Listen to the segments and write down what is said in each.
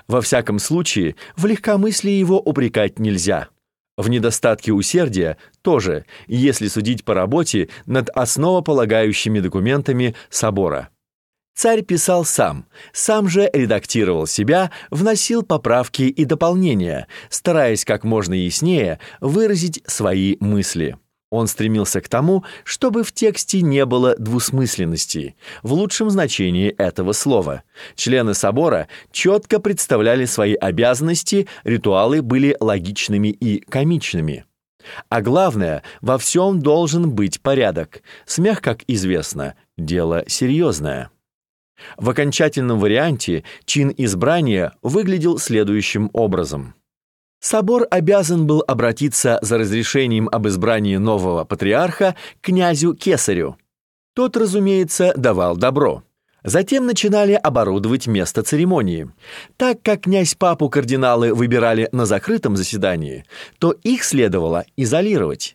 Во всяком случае, в легкомыслии его упрекать нельзя. В недостатке усердия тоже, если судить по работе над основополагающими документами собора. Царь писал сам же редактировал себя, вносил поправки и дополнения, стараясь как можно яснее выразить свои мысли. Он стремился к тому, чтобы в тексте не было двусмысленности, в лучшем значении этого слова. Члены собора четко представляли свои обязанности, ритуалы были логичными и комичными. А главное, во всем должен быть порядок. Смех, как известно, дело серьезное. В окончательном варианте чин избрания выглядел следующим образом. Собор обязан был обратиться за разрешением об избрании нового патриарха к князю Кесарю. Тот, разумеется, давал добро. Затем начинали оборудовать место церемонии. Так как князь-папу кардиналы выбирали на закрытом заседании, то их следовало изолировать.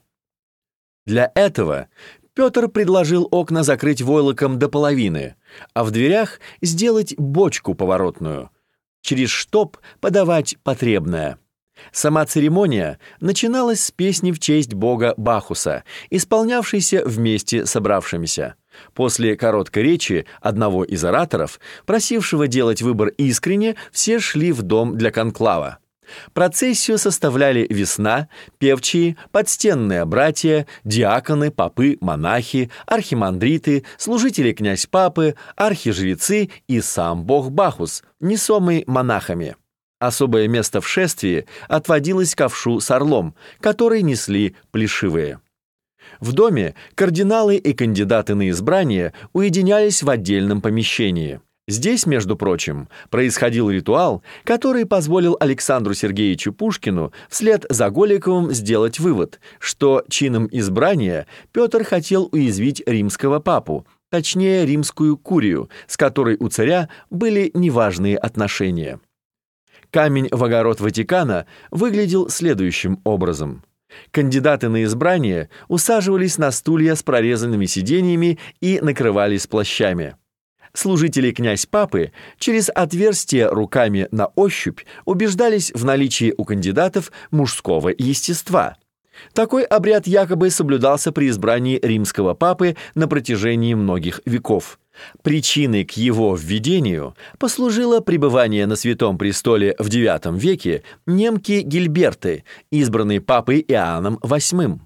Для этого Петр предложил окна закрыть войлоком до половины, а в дверях сделать бочку поворотную, через штоп подавать потребное. Сама церемония начиналась с песни в честь бога Бахуса, исполнявшейся вместе с собравшимися. После короткой речи одного из ораторов, просившего делать выбор искренне, все шли в дом для конклава. Процессию составляли весна, певчие, подстенные братья, диаконы, попы, монахи, архимандриты, служители князь-папы, архижрецы и сам бог Бахус, несомый монахами. Особое место в шествии отводилось ковшу с орлом, который несли плешивые. В доме кардиналы и кандидаты на избрание уединялись в отдельном помещении. Здесь, между прочим, происходил ритуал, который позволил Александру Сергеевичу Пушкину вслед за Голиковым сделать вывод, что чином избрания Петр хотел уязвить римского папу, точнее римскую курию, с которой у царя были неважные отношения. Камень в огород Ватикана выглядел следующим образом. Кандидаты на избрание усаживались на стулья с прорезанными сиденьями и накрывались плащами. Служители князь-папы через отверстие руками на ощупь убеждались в наличии у кандидатов мужского естества. Такой обряд якобы соблюдался при избрании римского папы на протяжении многих веков. Причиной к его введению послужило пребывание на Святом Престоле в IX веке немки Гильберты, избранной папой Иоанном VIII.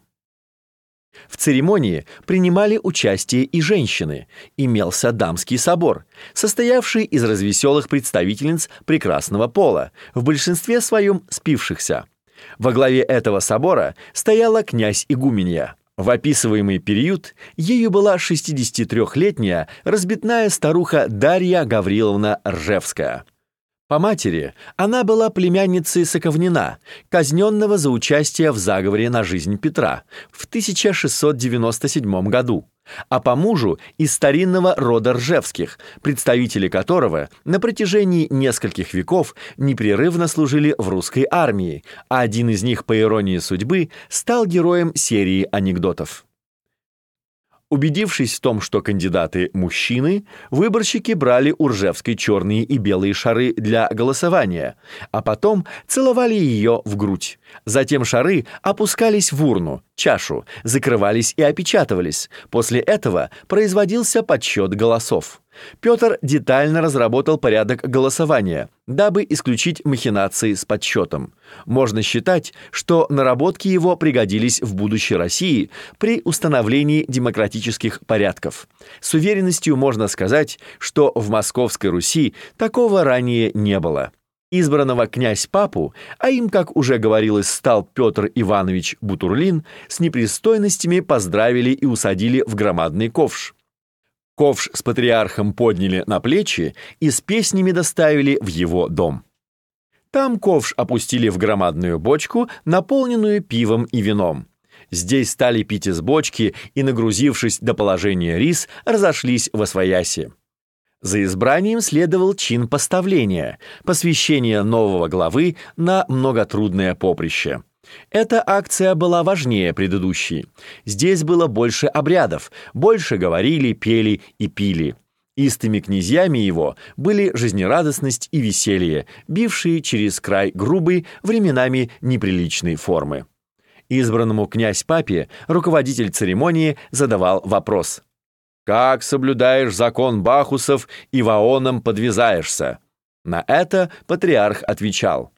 В церемонии принимали участие и женщины, имелся дамский собор, состоявший из развеселых представительниц прекрасного пола, в большинстве своем спившихся. Во главе этого собора стояла князь-игуменья. В описываемый период ею была 63-летняя разбитная старуха Дарья Гавриловна Ржевская. По матери она была племянницей Соковнина, казненного за участие в заговоре на жизнь Петра в 1697 году, а по мужу из старинного рода Ржевских, представители которого на протяжении нескольких веков непрерывно служили в русской армии, а один из них, по иронии судьбы, стал героем серии анекдотов. Убедившись в том, что кандидаты – мужчины, выборщики брали у Ржевской черные и белые шары для голосования, а потом целовали ее в грудь. Затем шары опускались в урну, чашу, закрывались и опечатывались. После этого производился подсчет голосов. Петр детально разработал порядок голосования, дабы исключить махинации с подсчетом. Можно считать, что наработки его пригодились в будущей России при установлении демократических порядков. С уверенностью можно сказать, что в Московской Руси такого ранее не было. Избранного князь-папу, а им, как уже говорилось, стал Петр Иванович Бутурлин, с непристойностями поздравили и усадили в громадный ковш. Ковш с патриархом подняли на плечи и с песнями доставили в его дом. Там ковш опустили в громадную бочку, наполненную пивом и вином. Здесь стали пить из бочки и, нагрузившись до положения рис, разошлись восвояси. За избранием следовал чин поставления, посвящение нового главы на многотрудное поприще. Эта акция была важнее предыдущей. Здесь было больше обрядов, больше говорили, пели и пили. Истыми князьями его были жизнерадостность и веселье, бившие через край грубой, временами неприличной формы. Избранному князь-папе руководитель церемонии задавал вопрос: «Как соблюдаешь закон Бахусов и вооном подвязаешься?» На это патриарх отвечал: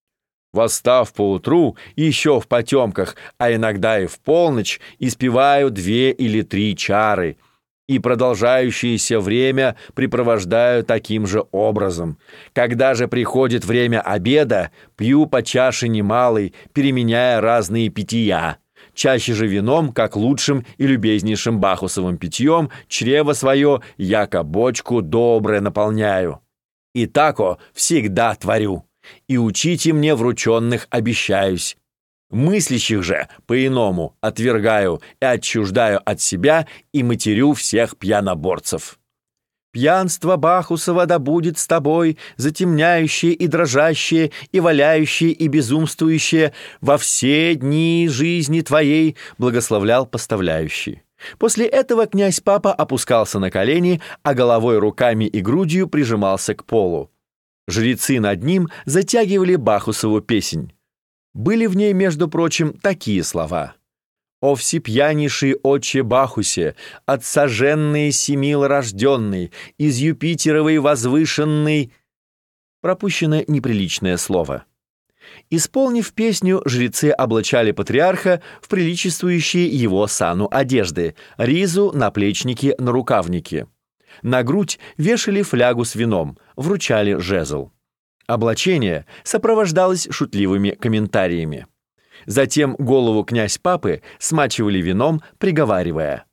«Восстав поутру, еще в потемках, а иногда и в полночь, испеваю 2 или 3 чары, и продолжающееся время препровождаю таким же образом. Когда же приходит время обеда, пью по чаше немалой, переменяя разные питья. Чаще же вином, как лучшим и любезнейшим бахусовым питьем, чрево свое, яко бочку доброе наполняю. И тако всегда творю. И учите мне врученных обещаюсь. Мыслящих же по-иному отвергаю и отчуждаю от себя и матерю всех пьяноборцев. Пьянство Бахусова да будет с тобой, затемняющее и дрожащее, и валяющее, и безумствующее во все дни жизни твоей», благословлял поставляющий. После этого князь-папа опускался на колени, а головой, руками и грудью прижимался к полу. Жрецы над ним затягивали Бахусову песнь. Были в ней, между прочим, такие слова: «О всепьянейший отче Бахусе, от соженной семил рожденный, из Юпитеровой возвышенной...» Пропущено неприличное слово. Исполнив песню, жрецы облачали патриарха в приличествующие его сану одежды, ризу, наплечники, нарукавники. На грудь вешали флягу с вином, вручали жезл. Облачение сопровождалось шутливыми комментариями. Затем голову князь-папы смачивали вином, приговаривая: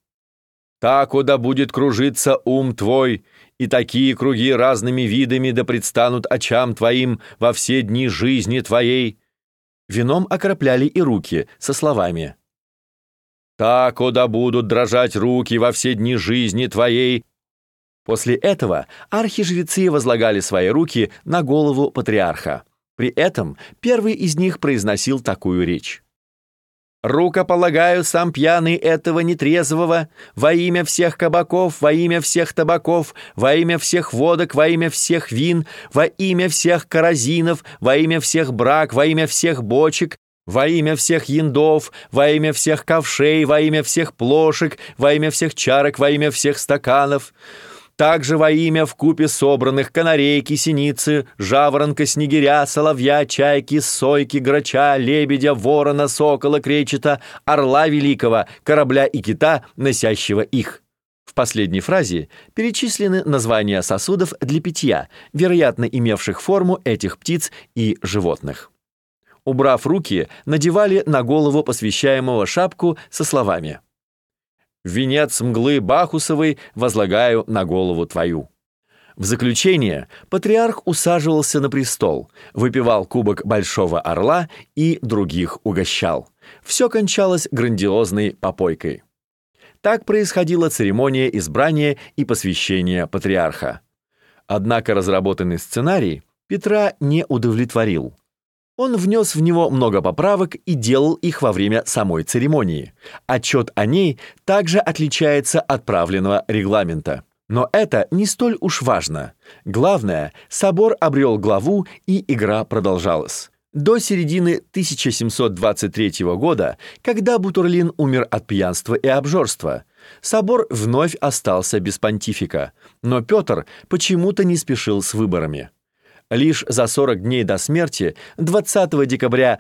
«Так да будет кружиться ум твой, и такие круги разными видами да предстанут очам твоим во все дни жизни твоей». Вином окропляли и руки со словами: «Так да будут дрожать руки во все дни жизни твоей». После этого архижрецы возлагали свои руки на голову патриарха. При этом первый из них произносил такую речь: «Рукополагаю сам пьяный этого нетрезвого, во имя всех кабаков, во имя всех табаков, во имя всех водок, во имя всех вин, во имя всех каразинов, во имя всех брак, во имя всех бочек, во имя всех яндов, во имя всех ковшей, во имя всех плошек, во имя всех чарок, во имя всех стаканов». Также во имя вкупе собранных канарейки, синицы, жаворонка, снегиря, соловья, чайки, сойки, грача, лебедя, ворона, сокола, кречета, орла великого, корабля и кита, носящего их. В последней фразе перечислены названия сосудов для питья, вероятно, имевших форму этих птиц и животных. Убрав руки, надевали на голову посвящаемого шапку со словами: «Венец мглы Бахусовой возлагаю на голову твою». В заключение патриарх усаживался на престол, выпивал кубок Большого Орла и других угощал. Все кончалось грандиозной попойкой. Так происходила церемония избрания и посвящения патриарха. Однако разработанный сценарий Петра не удовлетворил. Он внес в него много поправок и делал их во время самой церемонии. Отчет о ней также отличается от правленного регламента. Но это не столь уж важно. Главное, собор обрел главу, и игра продолжалась. До середины 1723 года, когда Бутурлин умер от пьянства и обжорства, собор вновь остался без понтифика, но Петр почему-то не спешил с выборами. Лишь за 40 дней до смерти, 20 декабря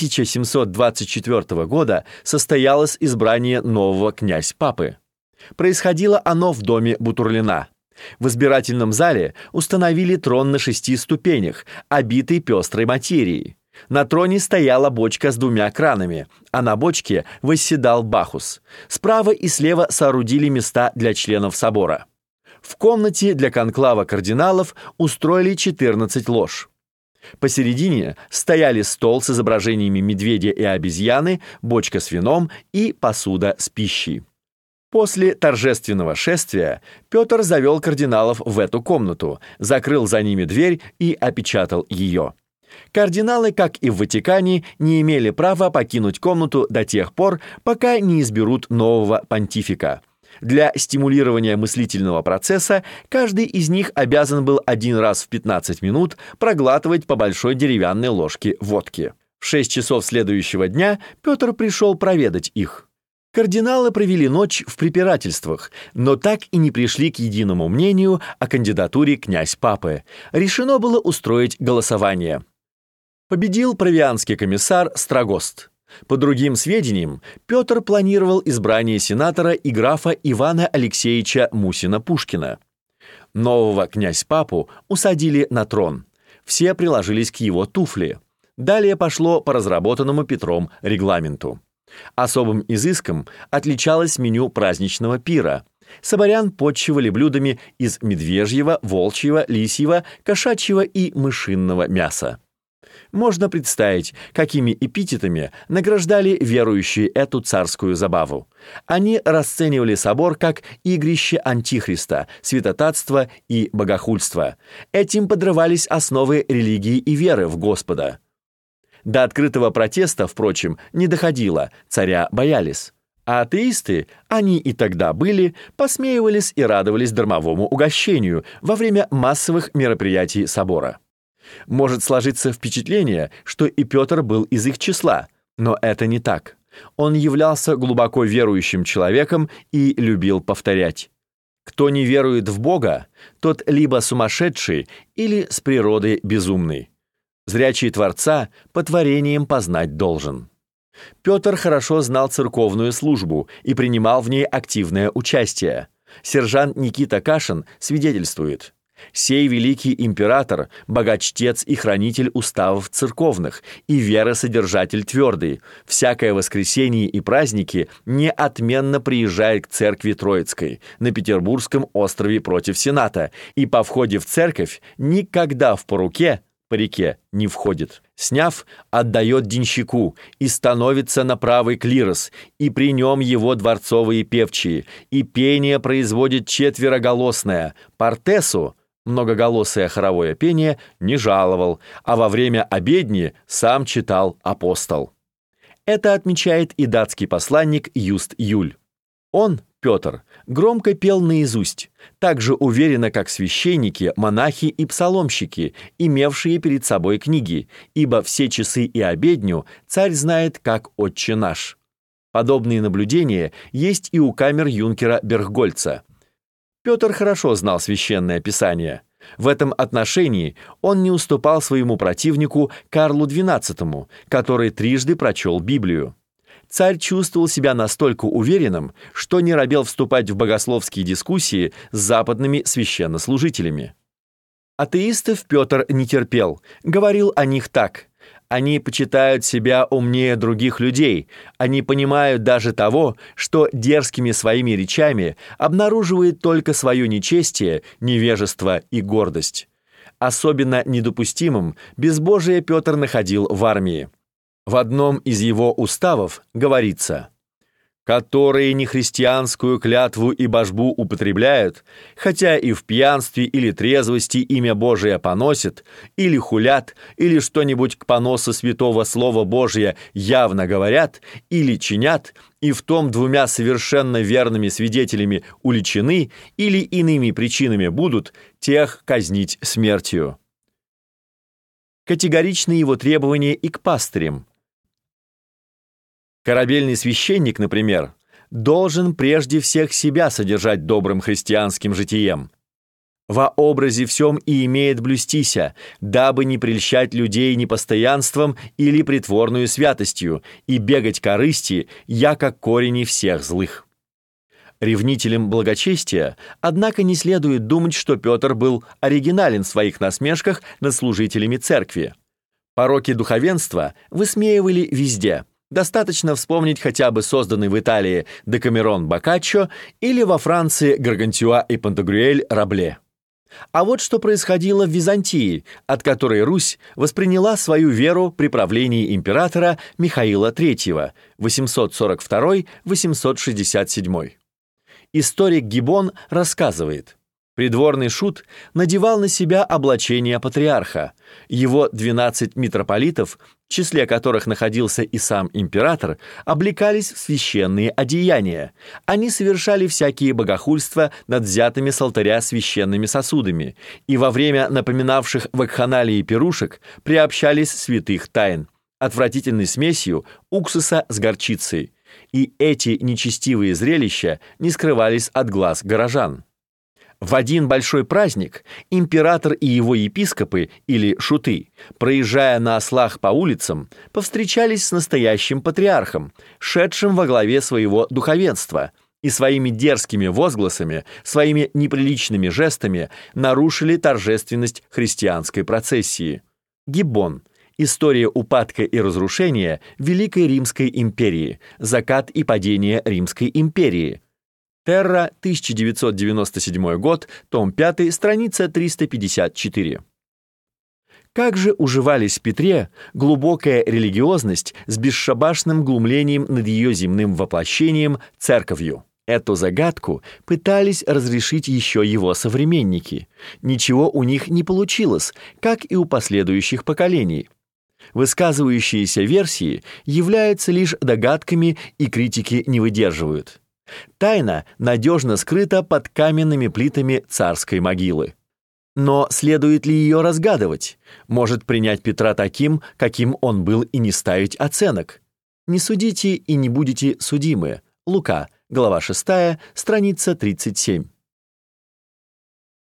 1724 года, состоялось избрание нового князь-папы. Происходило оно в доме Бутурлина. В избирательном зале установили трон на 6 ступенях, обитый пестрой материей. На троне стояла бочка с 2 кранами, а на бочке восседал Бахус. Справа и слева соорудили места для членов собора. В комнате для конклава кардиналов устроили 14 лож. Посередине стояли стол с изображениями медведя и обезьяны, бочка с вином и посуда с пищей. После торжественного шествия Петр завел кардиналов в эту комнату, закрыл за ними дверь и опечатал ее. Кардиналы, как и в Ватикане, не имели права покинуть комнату до тех пор, пока не изберут нового понтифика. Для стимулирования мыслительного процесса каждый из них обязан был один раз в 15 минут проглатывать по большой деревянной ложке водки. В 6 часов следующего дня Петр пришел проведать их. Кардиналы провели ночь в препирательствах, но так и не пришли к единому мнению о кандидатуре князь-папы. Решено было устроить голосование. Победил провианский комиссар Строгост. По другим сведениям, Петр планировал избрание сенатора и графа Ивана Алексеевича Мусина-Пушкина. Нового князь-папу усадили на трон. Все приложились к его туфле. Далее пошло по разработанному Петром регламенту. Особым изыском отличалось меню праздничного пира. Соборян почивали блюдами из медвежьего, волчьего, лисьего, кошачьего и мышиного мяса. Можно представить, какими эпитетами награждали верующие эту царскую забаву. Они расценивали собор как игрище антихриста, святотатство и богохульство. Этим подрывались основы религии и веры в Господа. До открытого протеста, впрочем, не доходило, царя боялись. А атеисты, они и тогда были, посмеивались и радовались дармовому угощению во время массовых мероприятий собора. Может сложиться впечатление, что и Петр был из их числа, но это не так. Он являлся глубоко верующим человеком и любил повторять: кто не верует в Бога, тот либо сумасшедший или с природы безумный. Зрячий Творца по творениям познать должен. Петр хорошо знал церковную службу и принимал в ней активное участие. Сержант Никита Кашин свидетельствует: «Сей великий император, богочтец и хранитель уставов церковных, и веросодержатель твердый, всякое воскресенье и праздники неотменно приезжает к церкви Троицкой на Петербургском острове против Сената, и по входе в церковь никогда в поруке по реке не входит. Сняв, отдает денщику и становится на правый клирос, и при нем его дворцовые певчие, и пение производит четвероголосное. Партесу, многоголосое хоровое пение, не жаловал, а во время обедни сам читал апостол». Это отмечает и датский посланник Юст Юль. Он, Петр, громко пел наизусть, так же уверенно, как священники, монахи и псаломщики, имевшие перед собой книги, ибо все часы и обедню царь знает как «Отче наш». Подобные наблюдения есть и у камер-юнкера Берггольца. Петр хорошо знал священное писание. В этом отношении он не уступал своему противнику Карлу XII, который трижды прочел Библию. Царь чувствовал себя настолько уверенным, что не робел вступать в богословские дискуссии с западными священнослужителями. Атеистов Петр не терпел, говорил о них так: «Они почитают себя умнее других людей, они понимают даже того, что дерзкими своими речами обнаруживает только свое нечестие, невежество и гордость». Особенно недопустимым безбожие Петр находил в армии. В одном из его уставов говорится: «которые нехристианскую клятву и божбу употребляют, хотя и в пьянстве или трезвости имя Божие поносят, или хулят, или что-нибудь к поносу святого Слова Божия явно говорят, или чинят, и в том двумя совершенно верными свидетелями уличены или иными причинами будут, тех казнить смертью». Категоричны его требования и к пастырям. Корабельный священник, например, должен прежде всех себя содержать добрым христианским житием. «Во образе всем и имеет блюстися, дабы не прельщать людей непостоянством или притворную святостью, и бегать корысти, яко корени всех злых». Ревнителям благочестия, однако, не следует думать, что Петр был оригинален в своих насмешках над служителями церкви. Пороки духовенства высмеивали везде. Достаточно вспомнить хотя бы созданный в Италии Декамерон Боккаччо или во Франции Гаргантюа и Пантагрюэль Рабле. А вот что происходило в Византии, от которой Русь восприняла свою веру при правлении императора Михаила III 842-867. Историк Гиббон рассказывает: придворный шут надевал на себя облачение патриарха. Его 12 митрополитов в числе которых находился и сам император, облекались в священные одеяния. Они совершали всякие богохульства над взятыми с алтаря священными сосудами и во время напоминавших вакханалии пирушек приобщались святых тайн, отвратительной смесью уксуса с горчицей. И эти нечестивые зрелища не скрывались от глаз горожан. В один большой праздник император и его епископы, или шуты, проезжая на ослах по улицам, повстречались с настоящим патриархом, шедшим во главе своего духовенства, и своими дерзкими возгласами, своими неприличными жестами нарушили торжественность христианской процессии. Гиббон. История упадка и разрушения Великой Римской империи. Закат и падение Римской империи. Терра, 1997 год, том 5, страница 354. Как же уживались в Петре глубокая религиозность с бесшабашным глумлением над ее земным воплощением церковью? Эту загадку пытались разрешить еще его современники. Ничего у них не получилось, как и у последующих поколений. Высказывающиеся версии являются лишь догадками, и критики не выдерживают. Тайна надежно скрыта под каменными плитами царской могилы. Но следует ли ее разгадывать? Может принять Петра таким, каким он был, и не ставить оценок? Не судите и не будете судимы. Лука, глава 6, страница 37.